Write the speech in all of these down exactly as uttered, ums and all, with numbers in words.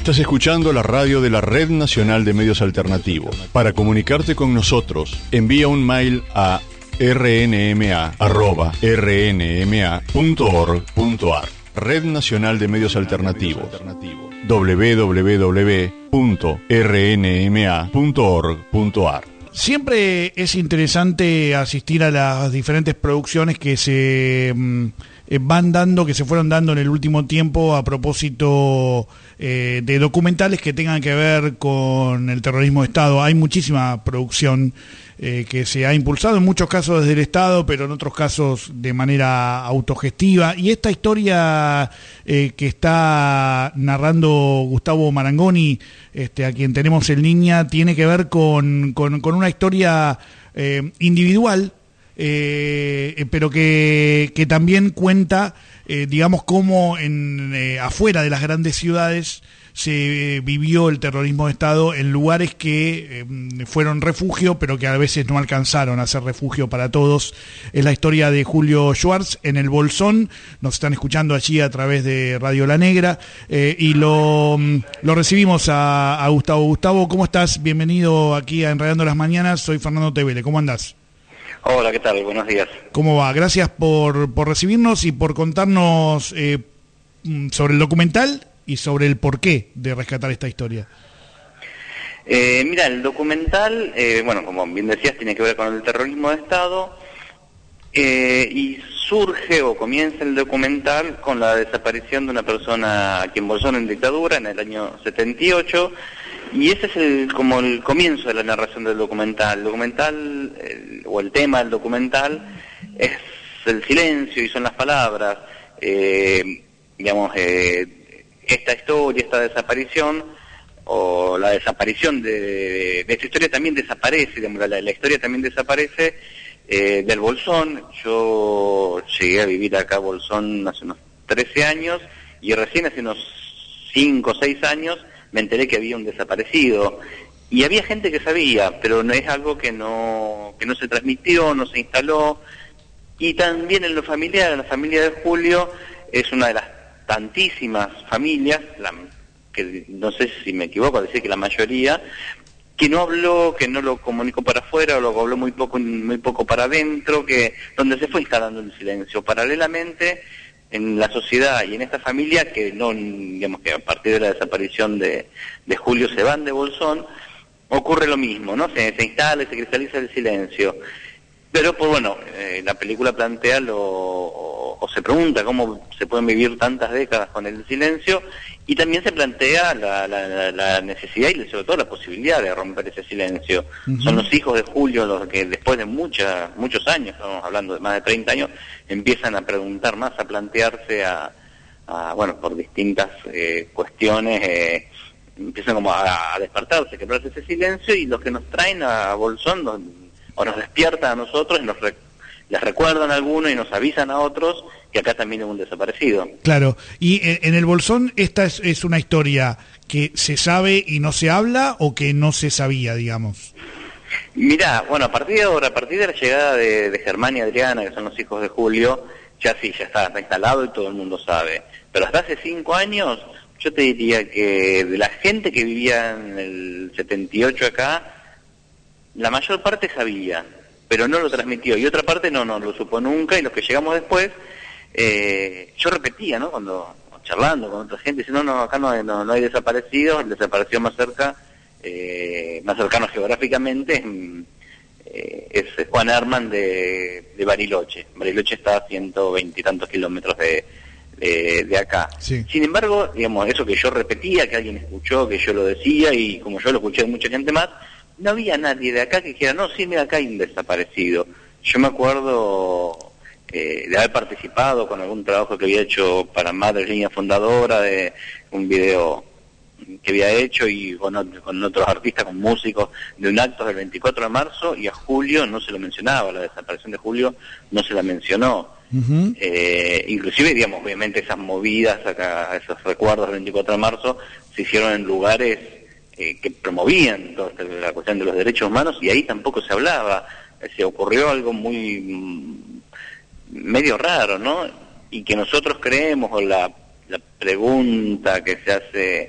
Estás escuchando la radio de la Red Nacional de Medios Alternativos. Para comunicarte con nosotros, envía un mail a r n m a arroba r n m a punto org punto a r. Red Nacional de Medios Alternativos. w w w punto r n m a punto org punto a r. Siempre es interesante asistir a las diferentes producciones que se mm, van dando, que se fueron dando en el último tiempo a propósito eh, de documentales que tengan que ver con el terrorismo de Estado. Hay muchísima producción eh, que se ha impulsado, en muchos casos desde el Estado, pero en otros casos de manera autogestiva. Y esta historia eh, que está narrando Gustavo Marangoni, este, a quien tenemos en línea, tiene que ver con, con, con una historia eh, individual, eh, pero que, que también cuenta, eh, digamos, cómo en, eh, afuera de las grandes ciudades se eh, vivió el terrorismo de Estado en lugares que eh, fueron refugio, pero que a veces no alcanzaron a ser refugio para todos. Es la historia de Julio Schwartz en el Bolsón. Nos están escuchando allí a través de Radio La Negra, eh, y lo, lo recibimos a, a Gustavo. Gustavo, ¿cómo estás? Bienvenido aquí a Enredando las Mañanas. Soy Fernando Tevele. ¿Cómo andás? Hola, ¿qué tal? Buenos días. ¿Cómo va? Gracias por, por recibirnos y por contarnos eh, sobre el documental y sobre el porqué de rescatar esta historia. Eh, mira, el documental, eh, bueno, como bien decías, tiene que ver con el terrorismo de Estado, eh, y surge o comienza el documental con la desaparición de una persona aquí en Bolsón en dictadura en el año setenta y ocho, y ese es el, como el comienzo de la narración del documental. El documental, el, o el tema del documental, es el silencio y son las palabras, eh, digamos, eh, esta historia, esta desaparición, o la desaparición de, de esta historia también desaparece, digamos, la, la historia también desaparece eh, del Bolsón. Yo llegué a vivir acá a Bolsón hace unos trece años, y recién hace unos cinco o seis años me enteré que había un desaparecido. Y había gente que sabía, pero no es algo que no, que no se transmitió, no se instaló. Y también en lo familiar, la familia de Julio es una de las tantísimas familias, la, que no sé si me equivoco al decir que la mayoría, que no habló, que no lo comunicó para afuera, o lo habló muy poco muy poco para adentro, que donde se fue instalando el silencio. Paralelamente, en la sociedad y en esta familia, que no, digamos que a partir de la desaparición de, de Julio se van de Bolsón, ocurre lo mismo, ¿no? Se, se instala y se cristaliza el silencio. Pero, pues bueno, eh, la película plantea lo, o, o se pregunta cómo se pueden vivir tantas décadas con el silencio, y también se plantea la, la, la necesidad y sobre todo la posibilidad de romper ese silencio. Uh-huh. Son los hijos de Julio los que después de mucha, muchos años, estamos hablando de más de treinta años, empiezan a preguntar más, a plantearse, a, a bueno, por distintas eh, cuestiones, eh, empiezan como a, a despertarse, a quebrarse ese silencio, y los que nos traen a Bolsón, los, o nos despiertan a nosotros, y nos re, les recuerdan a algunos y nos avisan a otros que acá también hubo un desaparecido. Claro, y en el Bolsón esta es, es una historia que se sabe y no se habla, o que no se sabía, digamos. Mirá, bueno, a partir de ahora, a partir de la llegada de, de Germán y Adriana, que son los hijos de Julio, ya sí, ya está, está instalado y todo el mundo sabe. Pero hasta hace cinco años, yo te diría que de la gente que vivía en el setenta y ocho acá, la mayor parte sabía, pero no lo transmitió, y otra parte no, no lo supo nunca, y los que llegamos después, eh, yo repetía, ¿no?, cuando charlando con otra gente, diciendo, no, no, acá no hay, no, no hay desaparecidos, el desaparecido más cerca, eh, más cercano geográficamente, eh, es Juan Herman de, de Bariloche. Bariloche está a ciento veinte y tantos kilómetros de, de, de acá. Sí. Sin embargo, digamos, eso que yo repetía, que alguien escuchó, que yo lo decía, y como yo lo escuché de mucha gente más, no había nadie de acá que dijera, no, sí, mira, acá hay un desaparecido. Yo me acuerdo eh, de haber participado con algún trabajo que había hecho para Madre Línea Fundadora, de un video que había hecho, y con, con otros artistas, con músicos, de un acto del veinticuatro de marzo, y a Julio no se lo mencionaba, la desaparición de Julio no se la mencionó. Uh-huh. Eh, inclusive, digamos, obviamente esas movidas, acá, esos recuerdos del veinticuatro de marzo, se hicieron en lugares Eh, que promovían toda la cuestión de los derechos humanos, y ahí tampoco se hablaba. Eh, se ocurrió algo muy mm, medio raro, ¿no? Y que nosotros creemos, o la, la pregunta que se hace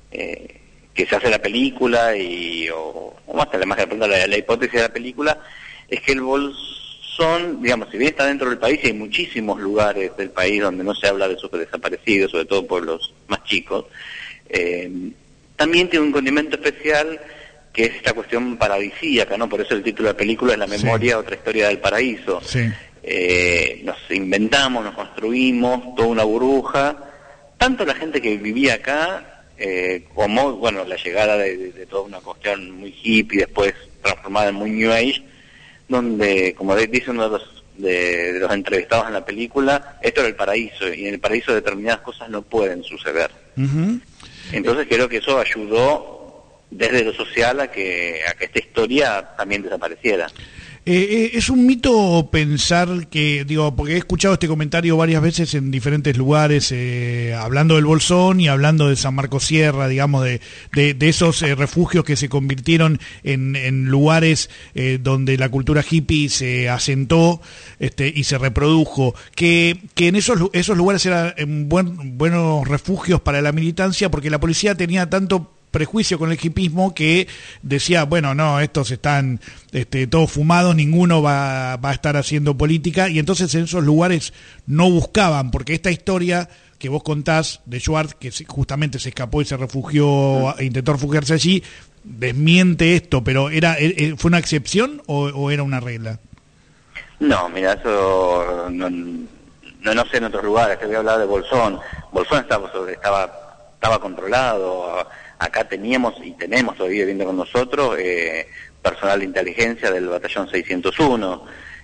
eh, que se hace la película, y o, o más que la, más que la, la, la hipótesis de la película, es que el bolsón, digamos, si bien está dentro del país, y hay muchísimos lugares del país donde no se habla de sus desaparecidos, sobre todo pueblos más chicos, eh, también tiene un condimento especial, que es esta cuestión paradisíaca, ¿no? Por eso el título de la película es La memoria, sí. Otra historia del paraíso. Sí. Eh, nos inventamos, nos construimos toda una burbuja, tanto la gente que vivía acá, eh, como, bueno, la llegada de, de, de toda una cuestión muy hippie, después transformada en muy New Age, donde, como dice uno de los, de, de los entrevistados en la película, esto era el paraíso, y en el paraíso determinadas cosas no pueden suceder. Uh-huh. Entonces creo que eso ayudó desde lo social a que a que esta historia también desapareciera. Eh, es un mito pensar que, digo, porque he escuchado este comentario varias veces en diferentes lugares, eh, hablando del Bolsón y hablando de San Marcos Sierra, digamos, de, de, de esos eh, refugios que se convirtieron en, en lugares eh, donde la cultura hippie se asentó este, y se reprodujo, que, que en esos, esos lugares eran buen, buenos refugios para la militancia, porque la policía tenía tanto prejuicio con el hipismo que decía, bueno, no, estos están este, todos fumados, ninguno va, va a estar haciendo política, y entonces en esos lugares no buscaban, porque esta historia que vos contás de Schwartz, que justamente se escapó y se refugió, e intentó refugiarse allí, desmiente esto, pero era ¿fue una excepción o, o era una regla? No, mira, eso no, no, no sé en otros lugares, te voy a hablar de Bolsón. Bolsón estaba, sobre, estaba, estaba controlado. Acá teníamos y tenemos todavía viviendo con nosotros eh, personal de inteligencia del batallón seiscientos uno,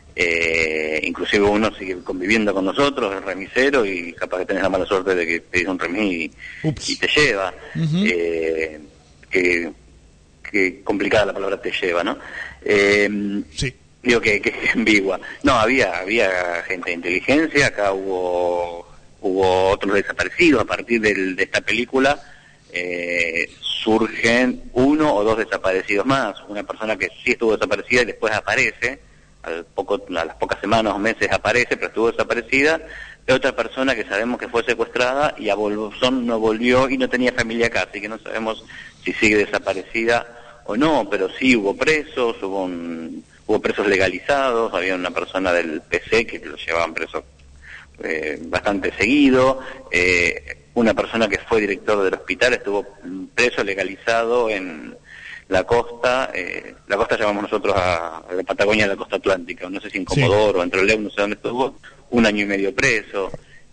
eh, inclusive uno sigue conviviendo con nosotros, el remisero, y capaz que tenés la mala suerte de que te dice un remis y, y te lleva. Uh-huh. eh, que, que complicada la palabra te lleva, ¿no? Eh, sí. Digo que, que es ambigua. No, había había gente de inteligencia, acá hubo hubo otros desaparecidos a partir del, de esta película. Eh, surgen uno o dos desaparecidos más, una persona que sí estuvo desaparecida y después aparece, al poco, a las pocas semanas o meses aparece, pero estuvo desaparecida, y otra persona que sabemos que fue secuestrada y a Bolsón no volvió y no tenía familia acá, así que no sabemos si sigue desaparecida o no, pero sí hubo presos, hubo, un, hubo presos legalizados, había una persona del P C que lo llevaban preso eh, bastante seguido, eh, una persona que fue director del hospital estuvo preso, legalizado en la costa, eh, la costa llamamos nosotros a, a la Patagonia, de la costa atlántica, no sé si en Comodoro, sí, o en Trelew, no sé dónde estuvo, un año y medio preso,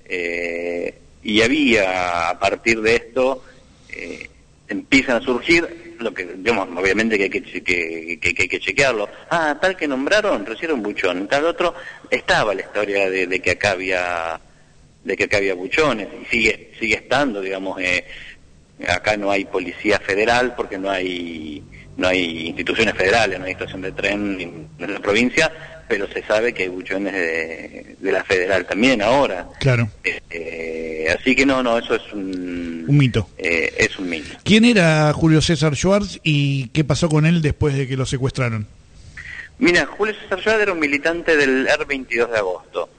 eh, y había, a partir de esto, eh, empiezan a surgir, lo que, digamos, obviamente que hay que, que, que, que, que chequearlo, ah, tal que nombraron, recibieron buchón, tal otro, estaba la historia de, de que acá había... de que acá había buchones, y sigue sigue estando, digamos, eh, acá no hay policía federal porque no hay no hay instituciones federales, no hay estación de tren en la provincia, pero se sabe que hay buchones de, de la federal también ahora. Claro. Eh, así que no, no, eso es un... Un mito. Eh, es un mito. ¿Quién era Julio César Schwartz y qué pasó con él después de que lo secuestraron? Mira, Julio César Schwartz era un militante del E R veintidós de agosto.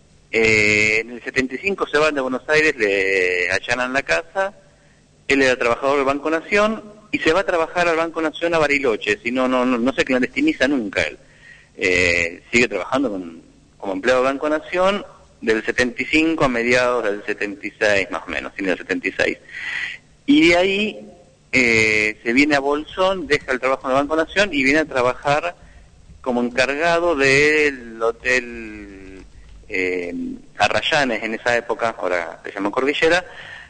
Eh, en el setenta y cinco se van de Buenos Aires, le allanan la casa, él era trabajador del Banco Nación y se va a trabajar al Banco Nación a Bariloche, si no, no, no, no se clandestiniza nunca él. Eh, sigue trabajando con, como empleado del Banco Nación del setenta y cinco a mediados del setenta y seis, más o menos, fin del setenta y seis. Y de ahí eh, se viene a Bolsón, deja el trabajo en el Banco Nación y viene a trabajar como encargado del hotel Eh, Arrayanes en esa época, ahora se llama Cordillera,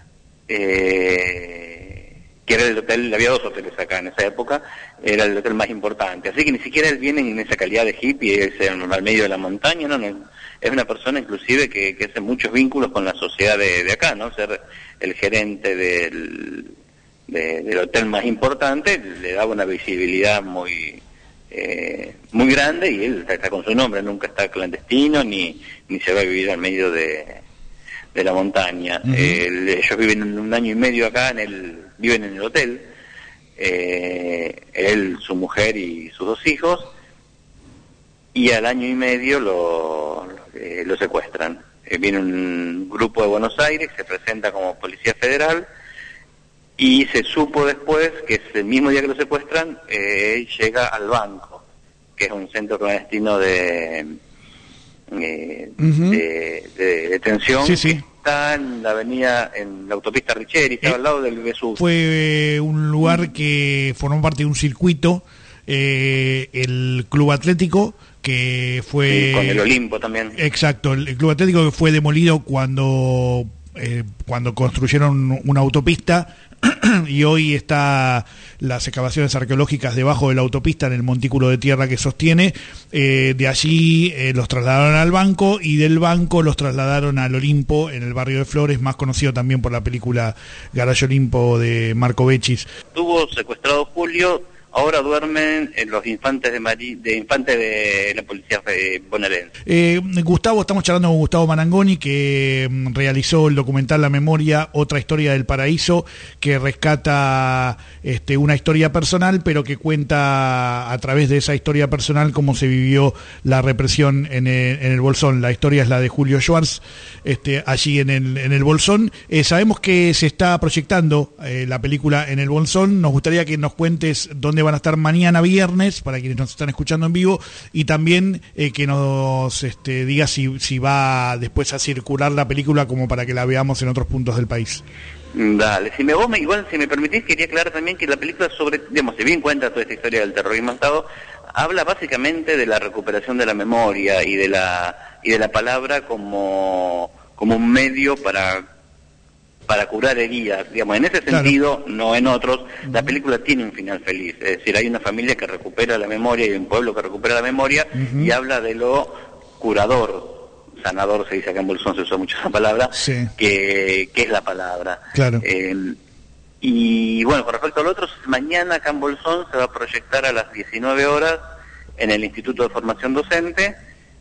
eh, que era el hotel, había dos hoteles acá en esa época, era el hotel más importante, así que ni siquiera él viene en esa calidad de hippie, es al medio de la montaña, no, no, es una persona inclusive que, que hace muchos vínculos con la sociedad de, de acá, ¿no? Ser el gerente del, de, del hotel más importante le daba una visibilidad muy... Eh, muy grande, y él está, está con su nombre, nunca está clandestino ni ni se va a vivir al medio de, de la montaña. Uh-huh. eh, ellos viven un año y medio acá, en el viven en el hotel, eh, él, su mujer y sus dos hijos, y al año y medio lo, eh, lo secuestran. Eh, viene un grupo de Buenos Aires, se presenta como Policía Federal y se supo después que ese mismo día que lo secuestran, eh, llega al banco, que es un centro clandestino de, eh, uh-huh. de, de detención, sí, sí. que está en la avenida, en la autopista Richeri, estaba eh, al lado del Vesubio. Fue eh, un lugar que formó parte de un circuito, eh, el Club Atlético, que fue... Sí, con el Olimpo también. Exacto, el Club Atlético que fue demolido cuando, eh, cuando construyeron una autopista, y hoy está las excavaciones arqueológicas debajo de la autopista en el montículo de tierra que sostiene. Eh, de allí eh, los trasladaron al banco, y del banco los trasladaron al Olimpo en el barrio de Flores, más conocido también por la película Garage Olimpo de Marco Becchis. Tuvo secuestrado Julio. Ahora duermen en los infantes de Mari, de infantes de la policía bonaerense. Eh, Gustavo, estamos charlando con Gustavo Marangoni, que mm, realizó el documental La Memoria, otra historia del paraíso, que rescata este, una historia personal, pero que cuenta a través de esa historia personal cómo se vivió la represión en el, en el Bolsón. La historia es la de Julio Schwartz, este, allí en el, en el Bolsón. Eh, sabemos que se está proyectando eh, la película en el Bolsón. Nos gustaría que nos cuentes dónde van a estar mañana viernes, para quienes nos están escuchando en vivo, y también eh, que nos este, diga si, si va después a circular la película como para que la veamos en otros puntos del país. Dale, si me vos me, igual si me permitís, quería aclarar también que la película sobre, digamos, si bien cuenta toda esta historia del terrorismo Estado, habla básicamente de la recuperación de la memoria y de la y de la palabra como como un medio para para curar heridas, digamos, en ese sentido, claro. No en otros. La película tiene un final feliz, es decir, hay una familia que recupera la memoria y un pueblo que recupera la memoria, uh-huh. y habla de lo curador, sanador se dice acá en Bolsón, se usa mucho esa palabra, sí. que, que es la palabra. Claro. Eh, y bueno, con respecto al otro, mañana acá en Bolsón se va a proyectar a las diecinueve horas en el Instituto de Formación Docente,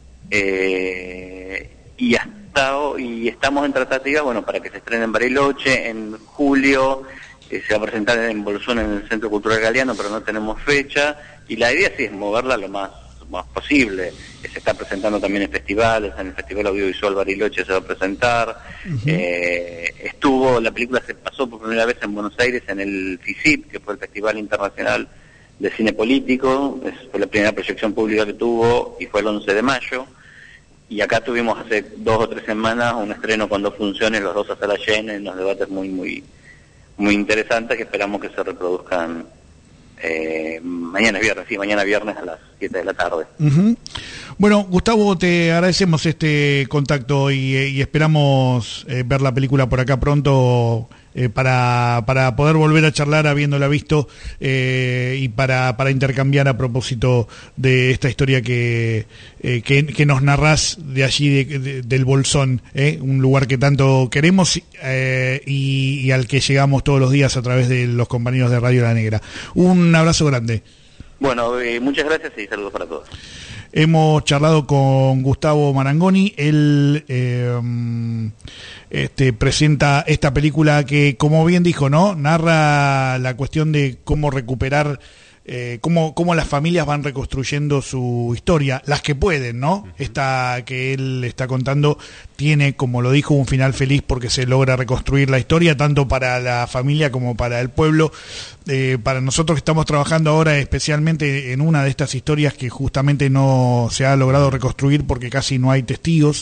eh, y hasta y estamos en tratativas, bueno, para que se estrene en Bariloche en julio, eh, se va a presentar en Bolsón en el Centro Cultural Galeano, pero no tenemos fecha, y la idea sí es moverla lo más más posible. Se está presentando también en festivales, en el Festival Audiovisual Bariloche se va a presentar, uh-huh. eh, estuvo, la película se pasó por primera vez en Buenos Aires en el FICIP, que fue el Festival Internacional de Cine Político, es, fue la primera proyección pública que tuvo, y fue el once de mayo. Y acá tuvimos hace dos o tres semanas un estreno con dos funciones, los dos a sala llena, en unos debates muy muy muy interesantes que esperamos que se reproduzcan eh, mañana viernes, sí, mañana viernes a las siete de la tarde. Uh-huh. Bueno, Gustavo, te agradecemos este contacto y, y esperamos eh, ver la película por acá pronto, eh, para, para poder volver a charlar habiéndola visto, eh, y para, para intercambiar a propósito de esta historia que, eh, que, que nos narrás de allí, de, de, del Bolsón, eh, un lugar que tanto queremos, eh, y, y al que llegamos todos los días a través de los compañeros de Radio La Negra. Un abrazo grande. Bueno, eh, muchas gracias y saludos para todos. Hemos charlado con Gustavo Marangoni. Él eh, este, presenta esta película que, como bien dijo, ¿no?, narra la cuestión de cómo recuperar, eh, cómo, cómo las familias van reconstruyendo su historia, las que pueden, ¿no? Uh-huh. Esta que él está contando tiene, como lo dijo, un final feliz porque se logra reconstruir la historia, tanto para la familia como para el pueblo. Eh, para nosotros que estamos trabajando ahora especialmente en una de estas historias que justamente no se ha logrado reconstruir porque casi no hay testigos.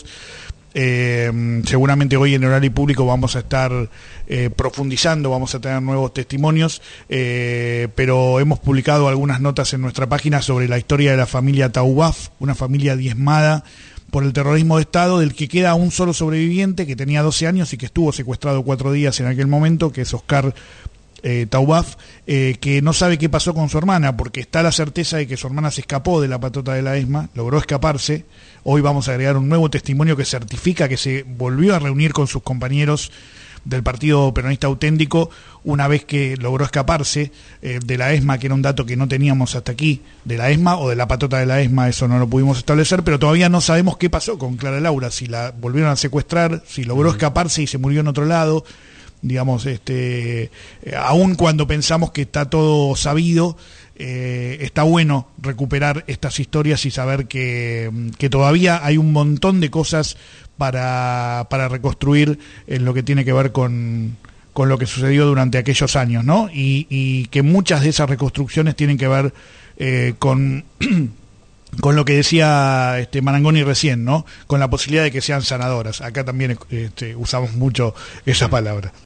Eh, seguramente hoy en el horario público vamos a estar eh, profundizando, vamos a tener nuevos testimonios, eh, pero hemos publicado algunas notas en nuestra página sobre la historia de la familia Taubaf, una familia diezmada por el terrorismo de Estado, del que queda un solo sobreviviente que tenía doce años y que estuvo secuestrado cuatro días en aquel momento, que es Oscar Eh, Taubaf, eh, que no sabe qué pasó con su hermana, porque está la certeza de que su hermana se escapó de la patota de la ESMA, logró escaparse. Hoy vamos a agregar un nuevo testimonio que certifica que se volvió a reunir con sus compañeros del Partido Peronista Auténtico una vez que logró escaparse eh, de la ESMA, que era un dato que no teníamos hasta aquí, de la ESMA o de la patota de la ESMA, eso no lo pudimos establecer, pero todavía no sabemos qué pasó con Clara Laura, si la volvieron a secuestrar, si logró escaparse y se murió en otro lado. Digamos, este, eh, aun cuando pensamos que está todo sabido, eh, está bueno recuperar estas historias y saber que, que todavía hay un montón de cosas para, para reconstruir en lo que tiene que ver con, con lo que sucedió durante aquellos años, ¿no? Y, y que muchas de esas reconstrucciones tienen que ver eh, con... con lo que decía este Marangoni recién, ¿no? Con la posibilidad de que sean sanadoras. Acá también este, usamos mucho esa palabra.